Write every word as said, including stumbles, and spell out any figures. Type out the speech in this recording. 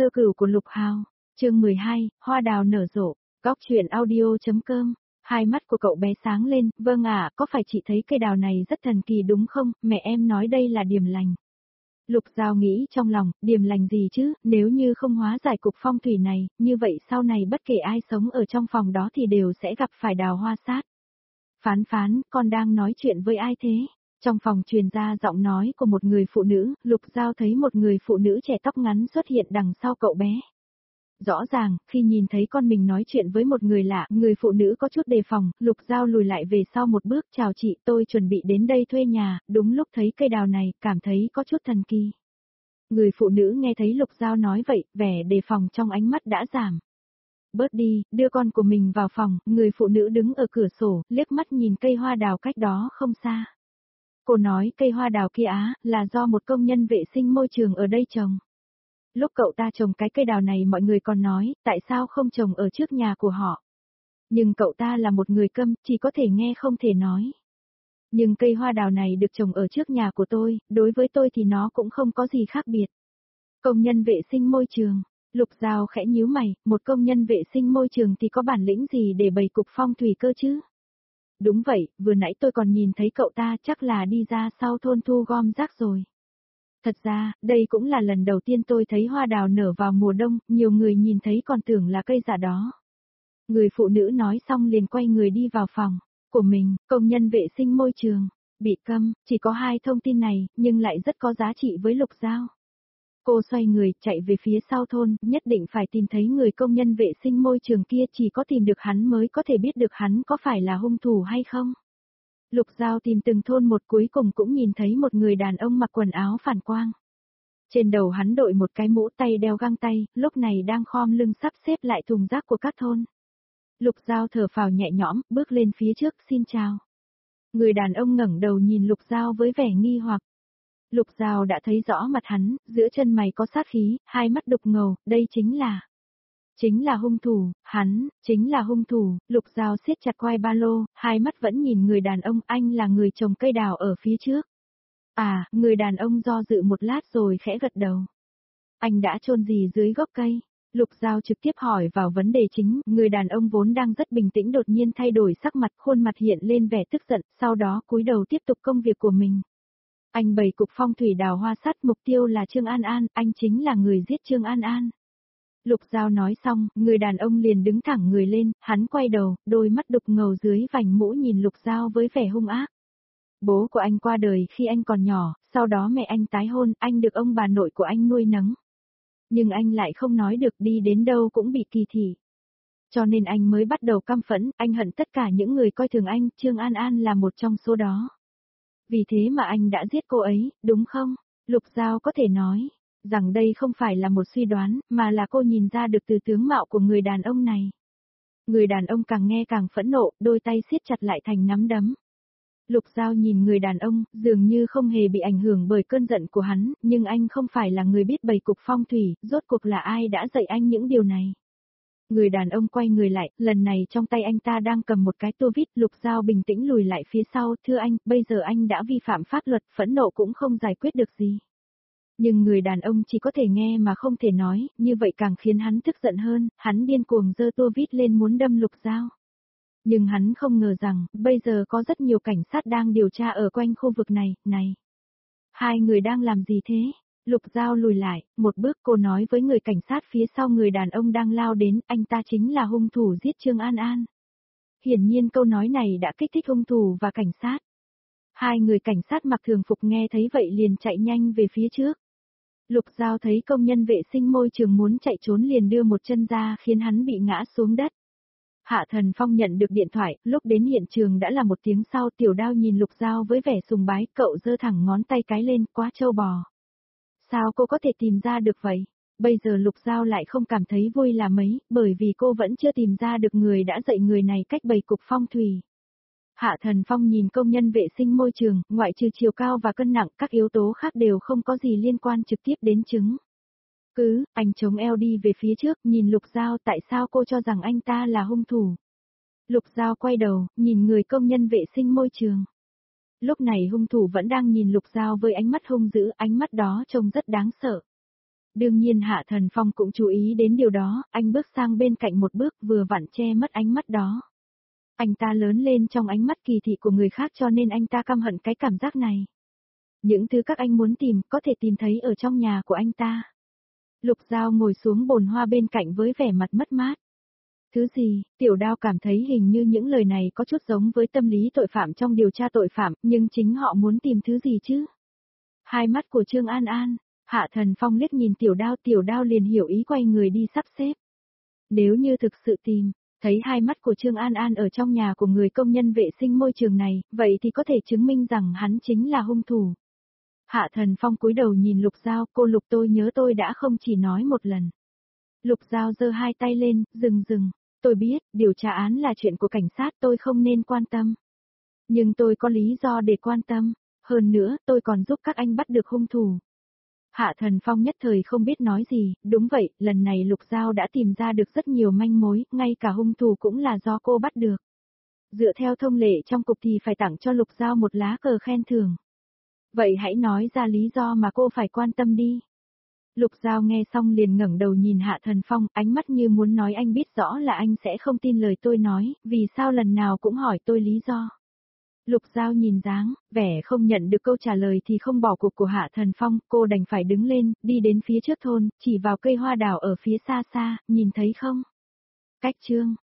Sơ cửu của Lục Hào, chương mười hai, hoa đào nở rộ, góc truyện audio.com. Hai mắt của cậu bé sáng lên, vâng ạ, có phải chị thấy cây đào này rất thần kỳ đúng không, mẹ em nói đây là điềm lành. Lục Giao nghĩ trong lòng, điềm lành gì chứ, nếu như không hóa giải cục phong thủy này, như vậy sau này bất kể ai sống ở trong phòng đó thì đều sẽ gặp phải đào hoa sát. Phán phán, con đang nói chuyện với ai thế? Trong phòng truyền ra giọng nói của một người phụ nữ, Lục Giao thấy một người phụ nữ trẻ tóc ngắn xuất hiện đằng sau cậu bé. Rõ ràng, khi nhìn thấy con mình nói chuyện với một người lạ, người phụ nữ có chút đề phòng, Lục Giao lùi lại về sau một bước, chào chị, tôi chuẩn bị đến đây thuê nhà, đúng lúc thấy cây đào này, cảm thấy có chút thần kỳ. Người phụ nữ nghe thấy Lục Giao nói vậy, vẻ đề phòng trong ánh mắt đã giảm. Bớt đi, đưa con của mình vào phòng, người phụ nữ đứng ở cửa sổ, liếc mắt nhìn cây hoa đào cách đó không xa. Cô nói cây hoa đào kia á, là do một công nhân vệ sinh môi trường ở đây trồng. Lúc cậu ta trồng cái cây đào này mọi người còn nói, tại sao không trồng ở trước nhà của họ. Nhưng cậu ta là một người câm, chỉ có thể nghe không thể nói. Nhưng cây hoa đào này được trồng ở trước nhà của tôi, đối với tôi thì nó cũng không có gì khác biệt. Công nhân vệ sinh môi trường, Lục Giao khẽ nhíu mày, một công nhân vệ sinh môi trường thì có bản lĩnh gì để bày cục phong thủy cơ chứ? Đúng vậy, vừa nãy tôi còn nhìn thấy cậu ta chắc là đi ra sau thôn thu gom rác rồi. Thật ra, đây cũng là lần đầu tiên tôi thấy hoa đào nở vào mùa đông, nhiều người nhìn thấy còn tưởng là cây giả đó. Người phụ nữ nói xong liền quay người đi vào phòng của mình, công nhân vệ sinh môi trường, bị câm, chỉ có hai thông tin này, nhưng lại rất có giá trị với Lục Giao. Cô xoay người, chạy về phía sau thôn, nhất định phải tìm thấy người công nhân vệ sinh môi trường kia, chỉ có tìm được hắn mới có thể biết được hắn có phải là hung thủ hay không. Lục Giao tìm từng thôn một, cuối cùng cũng nhìn thấy một người đàn ông mặc quần áo phản quang. Trên đầu hắn đội một cái mũ, tay đeo găng tay, lúc này đang khom lưng sắp xếp lại thùng rác của các thôn. Lục Giao thở phào nhẹ nhõm, bước lên phía trước, xin chào. Người đàn ông ngẩng đầu nhìn Lục Giao với vẻ nghi hoặc. Lục Giao đã thấy rõ mặt hắn, giữa chân mày có sát khí, hai mắt đục ngầu, đây chính là... Chính là hung thủ, hắn, chính là hung thủ, Lục Giao siết chặt quai ba lô, hai mắt vẫn nhìn người đàn ông, anh là người trồng cây đào ở phía trước. À, người đàn ông do dự một lát rồi khẽ gật đầu. Anh đã chôn gì dưới gốc cây? Lục Giao trực tiếp hỏi vào vấn đề chính, người đàn ông vốn đang rất bình tĩnh đột nhiên thay đổi sắc mặt, khuôn mặt hiện lên vẻ tức giận, sau đó cúi đầu tiếp tục công việc của mình. Anh bày cục phong thủy đào hoa sắt, mục tiêu là Trương An An, anh chính là người giết Trương An An. Lục Giao nói xong, người đàn ông liền đứng thẳng người lên, hắn quay đầu, đôi mắt đục ngầu dưới vành mũ nhìn Lục Giao với vẻ hung ác. Bố của anh qua đời khi anh còn nhỏ, sau đó mẹ anh tái hôn, anh được ông bà nội của anh nuôi nấng. Nhưng anh lại không nói được, đi đến đâu cũng bị kỳ thị. Cho nên anh mới bắt đầu căm phẫn, anh hận tất cả những người coi thường anh, Trương An An là một trong số đó. Vì thế mà anh đã giết cô ấy, đúng không? Lục Giao có thể nói rằng đây không phải là một suy đoán, mà là cô nhìn ra được từ tướng mạo của người đàn ông này. Người đàn ông càng nghe càng phẫn nộ, đôi tay siết chặt lại thành nắm đấm. Lục Giao nhìn người đàn ông, dường như không hề bị ảnh hưởng bởi cơn giận của hắn, nhưng anh không phải là người biết bày cục phong thủy, rốt cuộc là ai đã dạy anh những điều này. Người đàn ông quay người lại, lần này trong tay anh ta đang cầm một cái tua vít, Lục Giao bình tĩnh lùi lại phía sau, thưa anh, bây giờ anh đã vi phạm pháp luật, phẫn nộ cũng không giải quyết được gì. Nhưng người đàn ông chỉ có thể nghe mà không thể nói, như vậy càng khiến hắn tức giận hơn, hắn điên cuồng giơ tua vít lên muốn đâm Lục Giao. Nhưng hắn không ngờ rằng, bây giờ có rất nhiều cảnh sát đang điều tra ở quanh khu vực này, này. Hai người đang làm gì thế? Lục Giao lùi lại, một bước cô nói với người cảnh sát phía sau người đàn ông đang lao đến, anh ta chính là hung thủ giết Trương An An. Hiển nhiên câu nói này đã kích thích hung thủ và cảnh sát. Hai người cảnh sát mặc thường phục nghe thấy vậy liền chạy nhanh về phía trước. Lục Giao thấy công nhân vệ sinh môi trường muốn chạy trốn liền đưa một chân ra khiến hắn bị ngã xuống đất. Hạ Thần Phong nhận được điện thoại, lúc đến hiện trường đã là một tiếng sau, Tiểu Đao nhìn Lục Giao với vẻ sùng bái, cậu giơ thẳng ngón tay cái lên, quá trâu bò. Sao cô có thể tìm ra được vậy? Bây giờ Lục Giao lại không cảm thấy vui là mấy, bởi vì cô vẫn chưa tìm ra được người đã dạy người này cách bày cục phong thủy. Hạ Thần Phong nhìn công nhân vệ sinh môi trường, ngoại trừ chiều cao và cân nặng, các yếu tố khác đều không có gì liên quan trực tiếp đến chứng. Cứ, anh chống eo đi về phía trước, nhìn Lục Giao, tại sao cô cho rằng anh ta là hung thủ? Lục Giao quay đầu, nhìn người công nhân vệ sinh môi trường. Lúc này hung thủ vẫn đang nhìn Lục Giao với ánh mắt hung dữ, ánh mắt đó trông rất đáng sợ. Đương nhiên Hạ Thần Phong cũng chú ý đến điều đó, anh bước sang bên cạnh một bước vừa vặn che mất ánh mắt đó. Anh ta lớn lên trong ánh mắt kỳ thị của người khác cho nên anh ta căm hận cái cảm giác này. Những thứ các anh muốn tìm có thể tìm thấy ở trong nhà của anh ta. Lục Giao ngồi xuống bồn hoa bên cạnh với vẻ mặt mất mát. Thứ gì, Tiểu Đao cảm thấy hình như những lời này có chút giống với tâm lý tội phạm trong điều tra tội phạm, nhưng chính họ muốn tìm thứ gì chứ? Hai mắt của Trương An An, Hạ Thần Phong liếc nhìn Tiểu Đao, Tiểu Đao liền hiểu ý quay người đi sắp xếp. Nếu như thực sự tìm, thấy hai mắt của Trương An An ở trong nhà của người công nhân vệ sinh môi trường này, vậy thì có thể chứng minh rằng hắn chính là hung thủ. Hạ Thần Phong cúi đầu nhìn Lục Giao, cô Lục tôi nhớ tôi đã không chỉ nói một lần. Lục Giao giơ hai tay lên, dừng dừng, tôi biết, điều tra án là chuyện của cảnh sát tôi không nên quan tâm. Nhưng tôi có lý do để quan tâm, hơn nữa tôi còn giúp các anh bắt được hung thủ. Hạ Thần Phong nhất thời không biết nói gì, đúng vậy, lần này Lục Giao đã tìm ra được rất nhiều manh mối, ngay cả hung thủ cũng là do cô bắt được. Dựa theo thông lệ trong cục thì phải tặng cho Lục Giao một lá cờ khen thưởng. Vậy hãy nói ra lý do mà cô phải quan tâm đi. Lục Giao nghe xong liền ngẩng đầu nhìn Hạ Thần Phong, ánh mắt như muốn nói anh biết rõ là anh sẽ không tin lời tôi nói, vì sao lần nào cũng hỏi tôi lý do. Lục Giao nhìn dáng, vẻ không nhận được câu trả lời thì không bỏ cuộc của Hạ Thần Phong, cô đành phải đứng lên, đi đến phía trước thôn, chỉ vào cây hoa đào ở phía xa xa, nhìn thấy không? Cách chương